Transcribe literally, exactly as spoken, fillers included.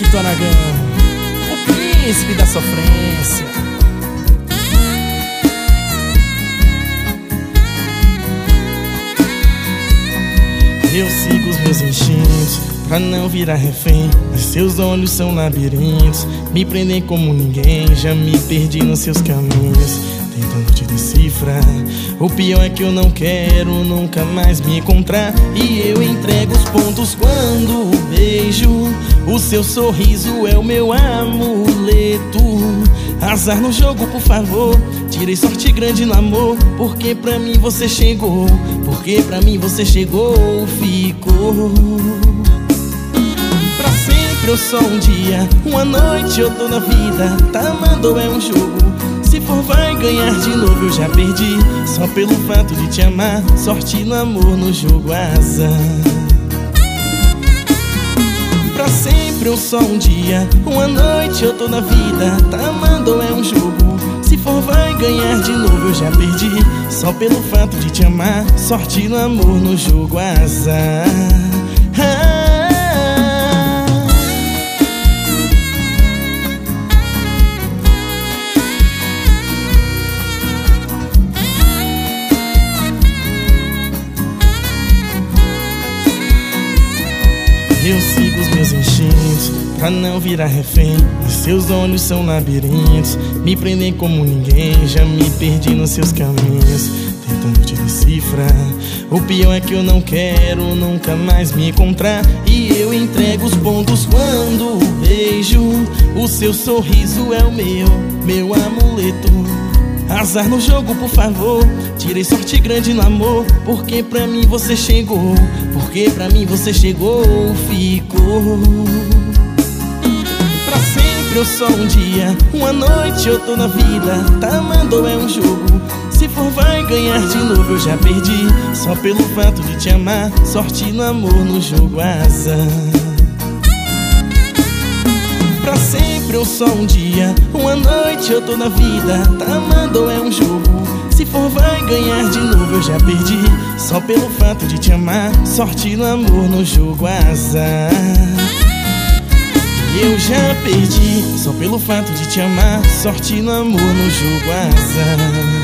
Roberto Aragão, o príncipe da sofrência. Eu sigo os meus instintos pra não virar refém, mas seus olhos são labirintos, me prendem como ninguém. Já me perdi nos seus caminhos, tentando te decifrar. O pior é que eu não quero nunca mais me encontrar, e eu entrego os pontos quando beijo. O seu sorriso é o meu amuleto. Azar no jogo, por favor, tirei sorte grande no amor, porque pra mim você chegou, porque pra mim você chegou, ficou. Pra sempre eu sou um dia, uma noite eu tô na vida. Tá amando é um jogo, se for vai ganhar de novo. Eu já perdi, só pelo fato de te amar. Sorte no amor, no jogo azar. Pra sempre eu sou um dia, uma noite eu tô na vida. Tá amando é um jogo, se for vai ganhar de novo. Eu já perdi, só pelo fato de te amar. Sorte no amor, no jogo azar. ah. Eu sigo os meus instintos pra não virar refém, mas seus olhos são labirintos, me prendem como ninguém. Já me perdi nos seus caminhos, tentando te decifrar. O pior é que eu não quero nunca mais me encontrar, e eu entrego os pontos quando beijo. O seu sorriso é o meu, meu amuleto. Azar no jogo, por favor, tirei sorte grande no amor, porque pra mim você chegou, porque pra mim você chegou, ficou. Pra sempre eu sou um dia, uma noite eu tô na vida. Tá amando é um jogo, se for vai ganhar de novo. Eu já perdi, só pelo fato de te amar. Sorte no amor, no jogo azar. Pra sempre eu sou um dia, uma noite eu tô na vida. Tá amando é um jogo, se for vai ganhar de novo. Eu já perdi, só pelo fato de te amar. Sorte no amor, no jogo azar. Eu já perdi, só pelo fato de te amar. Sorte no amor, no jogo azar.